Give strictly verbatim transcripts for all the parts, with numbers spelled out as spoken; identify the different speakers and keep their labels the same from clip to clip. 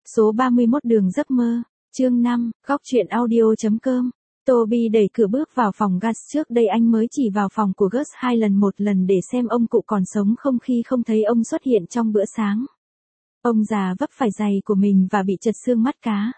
Speaker 1: Số ba mươi mốt đường giấc mơ, chương năm, góc truyện audio.com. Toby đẩy cửa bước vào phòng Gus. Trước đây anh mới chỉ vào phòng của Gus hai lần, một lần để xem ông cụ còn sống không khi không thấy ông xuất hiện trong bữa sáng. Ông già vấp phải giày của mình và bị trật xương mắt cá.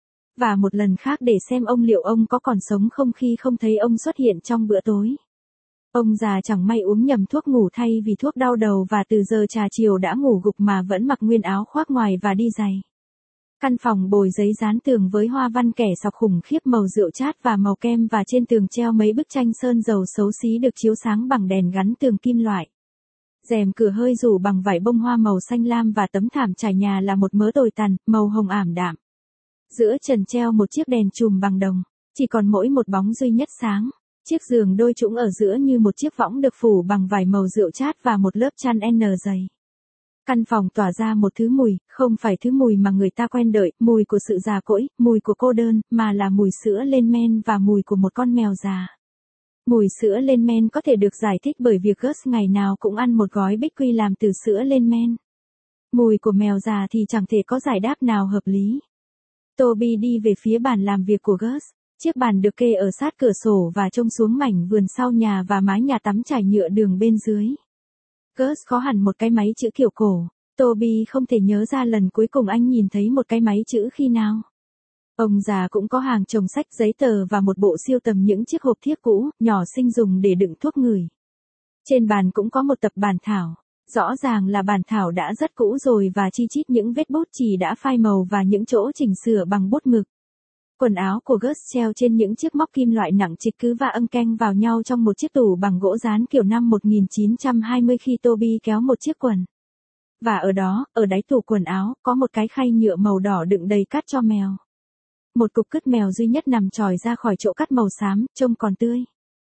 Speaker 1: Và một lần khác để xem ông liệu ông có còn sống không khi không thấy ông xuất hiện trong bữa tối. Ông già chẳng may uống nhầm thuốc ngủ thay vì thuốc đau đầu và từ giờ trà chiều đã ngủ gục mà vẫn mặc nguyên áo khoác ngoài và đi giày. Căn phòng bồi giấy dán tường với hoa văn kẻ sọc khủng khiếp màu rượu chát và màu kem, và trên tường treo mấy bức tranh sơn dầu xấu xí được chiếu sáng bằng đèn gắn tường kim loại. Rèm cửa hơi rủ bằng vải bông hoa màu xanh lam và tấm thảm trải nhà là một mớ tồi tàn, màu hồng ảm đạm. Giữa trần treo một chiếc đèn chùm bằng đồng, chỉ còn mỗi một bóng duy nhất sáng. Chiếc giường đôi trũng ở giữa như một chiếc võng được phủ bằng vải màu rượu chát và một lớp chăn N dày. Căn phòng tỏa ra một thứ mùi, không phải thứ mùi mà người ta quen đợi, mùi của sự già cỗi, mùi của cô đơn, mà là mùi sữa lên men và mùi của một con mèo già. Mùi sữa lên men có thể được giải thích bởi việc Gus ngày nào cũng ăn một gói bích quy làm từ sữa lên men. Mùi của mèo già thì chẳng thể có giải đáp nào hợp lý. Toby đi về phía bàn làm việc của Gus. Chiếc bàn được kê ở sát cửa sổ và trông xuống mảnh vườn sau nhà và mái nhà tắm trải nhựa đường bên dưới. Gus có hẳn một cái máy chữ kiểu cổ. Toby không thể nhớ ra lần cuối cùng anh nhìn thấy một cái máy chữ khi nào. Ông già cũng có hàng chồng sách giấy tờ và một bộ siêu tầm những chiếc hộp thiếc cũ, nhỏ xinh dùng để đựng thuốc ngửi. Trên bàn cũng có một tập bản thảo. Rõ ràng là bản thảo đã rất cũ rồi và chi chít những vết bút chì đã phai màu và những chỗ chỉnh sửa bằng bút mực. Quần áo của Gus treo trên những chiếc móc kim loại nặng trịch cứ và âng keng vào nhau trong một chiếc tủ bằng gỗ dán kiểu năm một nghìn chín trăm hai mươi khi Toby kéo một chiếc quần. Và ở đó, ở đáy tủ quần áo, có một cái khay nhựa màu đỏ đựng đầy cát cho mèo. Một cục cứt mèo duy nhất nằm tròi ra khỏi chỗ cát màu xám, trông còn tươi.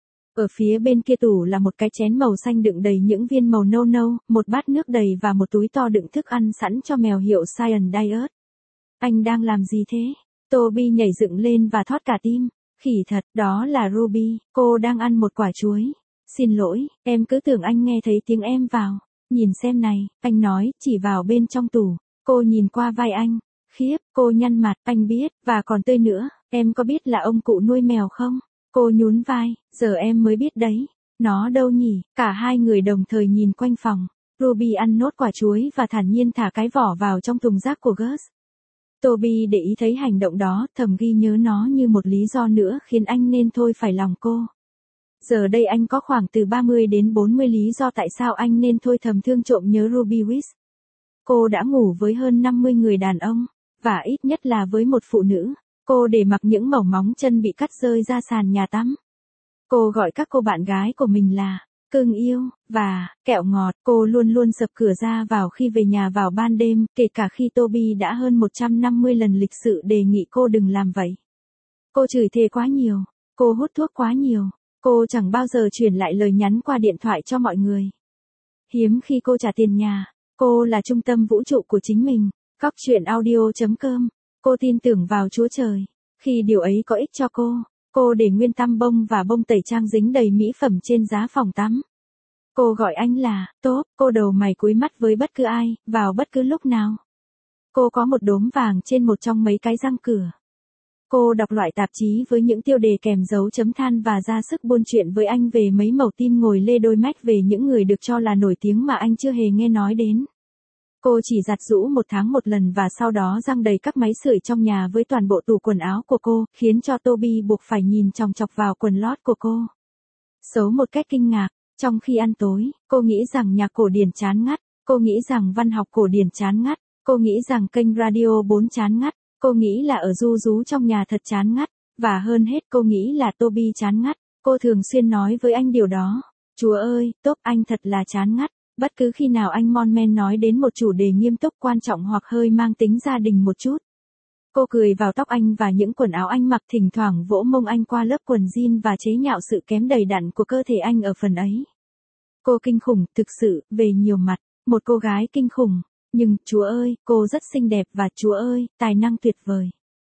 Speaker 1: Ở phía bên kia tủ là một cái chén màu xanh đựng đầy những viên màu nâu nâu, một bát nước đầy và một túi to đựng thức ăn sẵn cho mèo hiệu Science Diet. Anh đang làm gì thế? Toby nhảy dựng lên và thót cả tim. Khỉ thật, đó là Ruby, cô đang ăn một quả chuối. Xin lỗi, em cứ tưởng anh nghe thấy tiếng em vào. Nhìn xem này, anh nói, chỉ vào bên trong tủ. Cô nhìn qua vai anh. Khiếp, cô nhăn mặt, anh biết, và còn tươi nữa. Em có biết là ông cụ nuôi mèo không? Cô nhún vai, giờ em mới biết đấy. Nó đâu nhỉ? Cả hai người đồng thời nhìn quanh phòng. Ruby ăn nốt quả chuối và thản nhiên thả cái vỏ vào trong thùng rác của Gus. Toby để ý thấy hành động đó, thầm ghi nhớ nó như một lý do nữa khiến anh nên thôi phải lòng cô. Giờ đây anh có khoảng từ ba mươi đến bốn mươi lý do tại sao anh nên thôi thầm thương trộm nhớ Ruby Wiss. Cô đã ngủ với hơn năm mươi người đàn ông, và ít nhất là với một phụ nữ. Cô để mặc những mẩu móng chân bị cắt rơi ra sàn nhà tắm. Cô gọi các cô bạn gái của mình là cưng yêu và kẹo ngọt. Cô luôn luôn sập cửa ra vào khi về nhà vào ban đêm, kể cả khi Toby đã hơn một trăm năm mươi lần lịch sự đề nghị cô đừng làm vậy. Cô chửi thề quá nhiều, cô hút thuốc quá nhiều, cô chẳng bao giờ chuyển lại lời nhắn qua điện thoại cho mọi người. Hiếm khi cô trả tiền nhà, cô là trung tâm vũ trụ của chính mình. Góc truyện audio.com. Cô tin tưởng vào Chúa Trời. Khi điều ấy có ích cho cô, cô để nguyên tăm bông và bông tẩy trang dính đầy mỹ phẩm trên giá phòng tắm. Cô gọi anh là Tốt, cô đầu mày cúi mắt với bất cứ ai, vào bất cứ lúc nào. Cô có một đốm vàng trên một trong mấy cái răng cửa. Cô đọc loại tạp chí với những tiêu đề kèm dấu chấm than và ra sức buôn chuyện với anh về mấy mẩu tin ngồi lê đôi mách về những người được cho là nổi tiếng mà anh chưa hề nghe nói đến. Cô chỉ giặt giũ một tháng một lần và sau đó răng đầy các máy sưởi trong nhà với toàn bộ tủ quần áo của cô, khiến cho Toby buộc phải nhìn chòng chọc vào quần lót của cô. Xấu một cách kinh ngạc, trong khi ăn tối, cô nghĩ rằng nhạc cổ điển chán ngắt, cô nghĩ rằng văn học cổ điển chán ngắt, cô nghĩ rằng kênh radio bốn chán ngắt, cô nghĩ là ở ru rú trong nhà thật chán ngắt, và hơn hết cô nghĩ là Toby chán ngắt. Cô thường xuyên nói với anh điều đó. Chúa ơi, Top, anh thật là chán ngắt. Bất cứ khi nào anh mon men nói đến một chủ đề nghiêm túc quan trọng hoặc hơi mang tính gia đình một chút. Cô cười vào tóc anh và những quần áo anh mặc, thỉnh thoảng vỗ mông anh qua lớp quần jean và chế nhạo sự kém đầy đặn của cơ thể anh ở phần ấy. Cô kinh khủng, thực sự, về nhiều mặt, một cô gái kinh khủng, nhưng, Chúa ơi, cô rất xinh đẹp và Chúa ơi, tài năng tuyệt vời.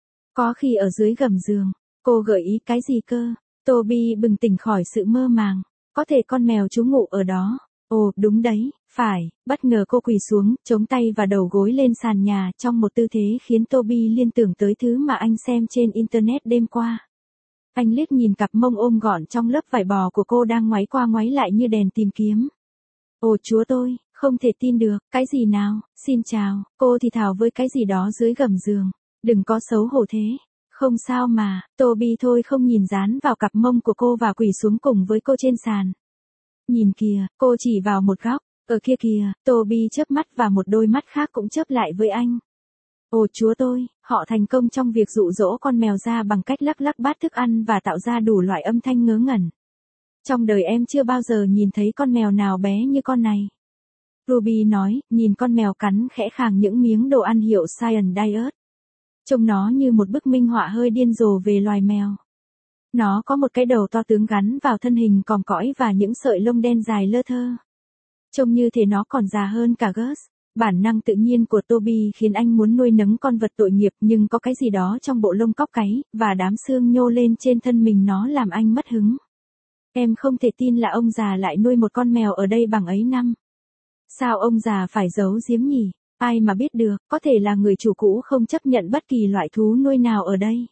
Speaker 1: Có khi ở dưới gầm giường, cô gợi ý cái gì cơ? Toby bừng tỉnh khỏi sự mơ màng, có thể con mèo trú ngụ ở đó. Ồ, đúng đấy, phải, bất ngờ cô quỳ xuống, chống tay và đầu gối lên sàn nhà trong một tư thế khiến Toby liên tưởng tới thứ mà anh xem trên Internet đêm qua. Anh liếc nhìn cặp mông ôm gọn trong lớp vải bò của cô đang ngoáy qua ngoáy lại như đèn tìm kiếm. Ồ chúa tôi, không thể tin được, cái gì nào, xin chào, cô thì thào với cái gì đó dưới gầm giường. Đừng có xấu hổ thế. Không sao mà, Toby thôi không nhìn dán vào cặp mông của cô và quỳ xuống cùng với cô trên sàn. Nhìn kìa, cô chỉ vào một góc, ở kia kìa, Toby chớp mắt và một đôi mắt khác cũng chớp lại với anh. Ồ chúa tôi, họ thành công trong việc dụ dỗ con mèo ra bằng cách lắc lắc bát thức ăn và tạo ra đủ loại âm thanh ngớ ngẩn. Trong đời em chưa bao giờ nhìn thấy con mèo nào bé như con này. Ruby nói, nhìn con mèo cắn khẽ khàng những miếng đồ ăn hiệu Science Diet. Trông nó như một bức minh họa hơi điên rồ về loài mèo. Nó có một cái đầu to tướng gắn vào thân hình còm cõi và những sợi lông đen dài lơ thơ. Trông như thể nó còn già hơn cả Gus. Bản năng tự nhiên của Toby khiến anh muốn nuôi nấng con vật tội nghiệp, nhưng có cái gì đó trong bộ lông cóc cáy và đám xương nhô lên trên thân mình nó làm anh mất hứng. Em không thể tin là ông già lại nuôi một con mèo ở đây bằng ấy năm. Sao ông già phải giấu giếm nhỉ? Ai mà biết được, có thể là người chủ cũ không chấp nhận bất kỳ loại thú nuôi nào ở đây.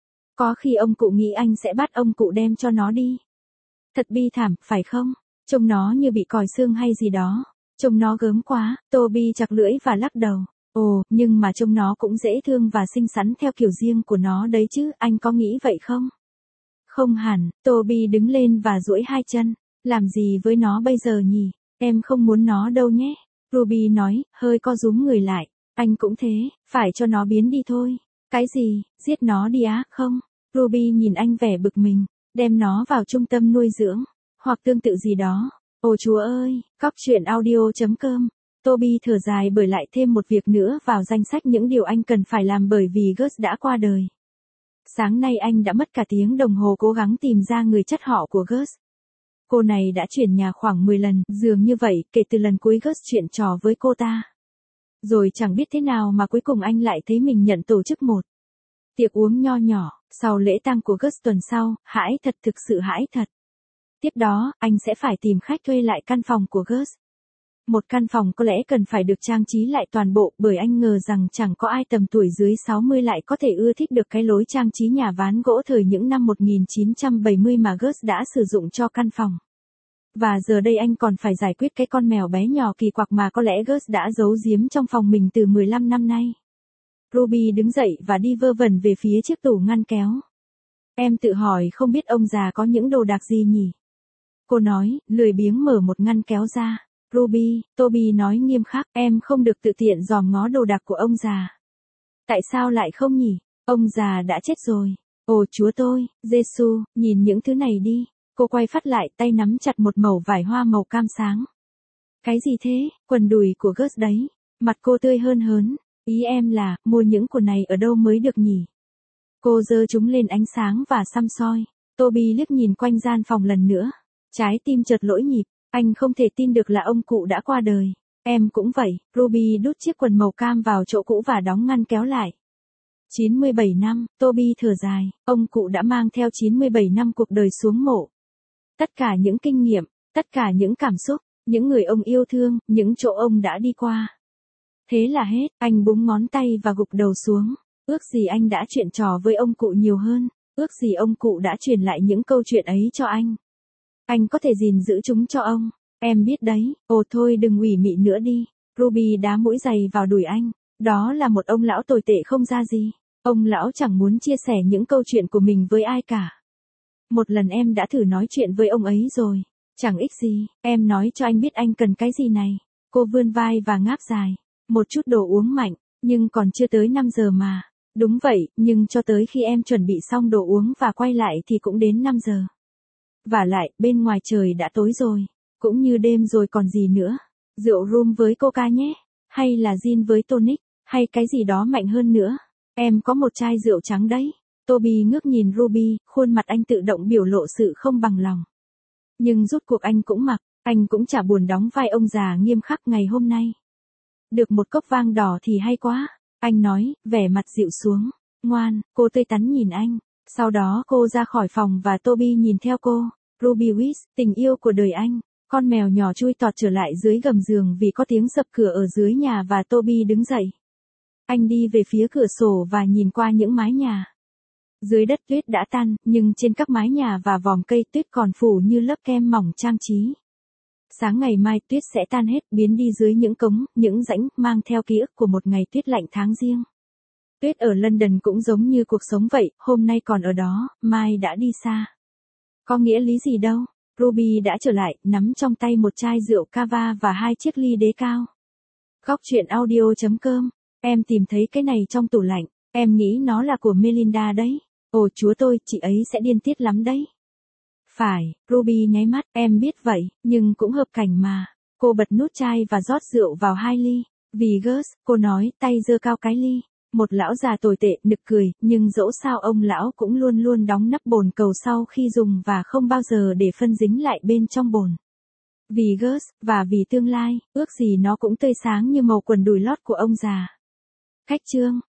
Speaker 1: Có khi ông cụ nghĩ anh sẽ bắt ông cụ đem cho nó đi. Thật bi thảm, phải không? Trông nó như bị còi xương hay gì đó. Trông nó gớm quá, Toby chặt lưỡi và lắc đầu. Ồ, nhưng mà trông nó cũng dễ thương và xinh xắn theo kiểu riêng của nó đấy chứ, anh có nghĩ vậy không? Không hẳn, Toby đứng lên và duỗi hai chân. Làm gì với nó bây giờ nhỉ? Em không muốn nó đâu nhé. Ruby nói, hơi co rúm người lại. Anh cũng thế, phải cho nó biến đi thôi. Cái gì, giết nó đi á, không? Ruby nhìn anh vẻ bực mình. Đem nó vào trung tâm nuôi dưỡng. Hoặc tương tự gì đó. Ồ chúa ơi, cóc truyện audio chấm com. Toby thở dài bởi lại thêm một việc nữa vào danh sách những điều anh cần phải làm bởi vì Gus đã qua đời. Sáng nay anh đã mất cả tiếng đồng hồ cố gắng tìm ra người chất họ của Gus. Cô này đã chuyển nhà khoảng mười lần, dường như vậy, kể từ lần cuối Gus chuyện trò với cô ta. Rồi chẳng biết thế nào mà cuối cùng anh lại thấy mình nhận tổ chức một tiệc uống nho nhỏ, sau lễ tang của Gus tuần sau, hãi thật, thực sự hãi thật. Tiếp đó, anh sẽ phải tìm khách thuê lại căn phòng của Gus. Một căn phòng có lẽ cần phải được trang trí lại toàn bộ, bởi anh ngờ rằng chẳng có ai tầm tuổi dưới sáu mươi lại có thể ưa thích được cái lối trang trí nhà ván gỗ thời những năm một nghìn chín trăm bảy mươi mà Gus đã sử dụng cho căn phòng. Và giờ đây anh còn phải giải quyết cái con mèo bé nhỏ kỳ quặc mà có lẽ Gus đã giấu giếm trong phòng mình từ mười lăm năm nay. Ruby đứng dậy và đi vơ vẩn về phía chiếc tủ ngăn kéo. Em tự hỏi không biết ông già có những đồ đạc gì nhỉ? Cô nói, lười biếng mở một ngăn kéo ra. Ruby, Toby nói nghiêm khắc, em không được tự tiện dòm ngó đồ đạc của ông già. Tại sao lại không nhỉ? Ông già đã chết rồi. Ồ chúa tôi, Giêsu, nhìn những thứ này đi. Cô quay phát lại, tay nắm chặt một mẩu vải hoa màu cam sáng. Cái gì thế? Quần đùi của Gus đấy. Mặt cô tươi hơn hớn. Ý em là, mua những quần này ở đâu mới được nhỉ? Cô giơ chúng lên ánh sáng và săm soi. Toby liếc nhìn quanh gian phòng lần nữa. Trái tim chợt lỗi nhịp. Anh không thể tin được là ông cụ đã qua đời. Em cũng vậy. Ruby đút chiếc quần màu cam vào chỗ cũ và đóng ngăn kéo lại. chín mươi bảy năm, Toby thở dài. Ông cụ đã mang theo chín mươi bảy năm cuộc đời xuống mộ. Tất cả những kinh nghiệm, tất cả những cảm xúc, những người ông yêu thương, những chỗ ông đã đi qua. Thế là hết, anh búng ngón tay và gục đầu xuống. Ước gì anh đã chuyện trò với ông cụ nhiều hơn. Ước gì ông cụ đã truyền lại những câu chuyện ấy cho anh. Anh có thể gìn giữ chúng cho ông. Em biết đấy, ồ thôi đừng ủy mị nữa đi. Ruby đá mũi giày vào đùi anh. Đó là một ông lão tồi tệ không ra gì. Ông lão chẳng muốn chia sẻ những câu chuyện của mình với ai cả. Một lần em đã thử nói chuyện với ông ấy rồi. Chẳng ích gì, em nói cho anh biết anh cần cái gì này. Cô vươn vai và ngáp dài. Một chút đồ uống mạnh, nhưng còn chưa tới năm giờ mà. Đúng vậy, nhưng cho tới khi em chuẩn bị xong đồ uống và quay lại thì cũng đến năm giờ. Và lại, bên ngoài trời đã tối rồi. Cũng như đêm rồi còn gì nữa. Rượu rum với coca nhé. Hay là gin với tonic. Hay cái gì đó mạnh hơn nữa. Em có một chai rượu trắng đấy. Toby ngước nhìn Ruby, khuôn mặt anh tự động biểu lộ sự không bằng lòng. Nhưng rốt cuộc anh cũng mặc, anh cũng chả buồn đóng vai ông già nghiêm khắc ngày hôm nay. Được một cốc vang đỏ thì hay quá. Anh nói, vẻ mặt dịu xuống. Ngoan, cô tươi tắn nhìn anh. Sau đó cô ra khỏi phòng và Toby nhìn theo cô. Ruby Wiss, tình yêu của đời anh. Con mèo nhỏ chui tọt trở lại dưới gầm giường vì có tiếng sập cửa ở dưới nhà và Toby đứng dậy. Anh đi về phía cửa sổ và nhìn qua những mái nhà. Dưới đất tuyết đã tan, nhưng trên các mái nhà và vòm cây tuyết còn phủ như lớp kem mỏng trang trí. Sáng ngày mai tuyết sẽ tan hết, biến đi dưới những cống, những rãnh, mang theo ký ức của một ngày tuyết lạnh tháng giêng. Tuyết ở London cũng giống như cuộc sống vậy, hôm nay còn ở đó, mai đã đi xa. Có nghĩa lý gì đâu. Ruby đã trở lại, nắm trong tay một chai rượu cava và hai chiếc ly đế cao. Góc chuyện audio chấm com. Em tìm thấy cái này trong tủ lạnh. Em nghĩ nó là của Melinda đấy. Ồ chúa tôi, chị ấy sẽ điên tiết lắm đấy. Phải, Ruby nháy mắt, em biết vậy, nhưng cũng hợp cảnh mà. Cô bật nút chai và rót rượu vào hai ly. Vì Gus, cô nói, tay giơ cao cái ly. Một lão già tồi tệ, nực cười, nhưng dẫu sao ông lão cũng luôn luôn đóng nắp bồn cầu sau khi dùng và không bao giờ để phân dính lại bên trong bồn. Vì Gus, và vì tương lai, ước gì nó cũng tươi sáng như màu quần đùi lót của ông già. Khách chương.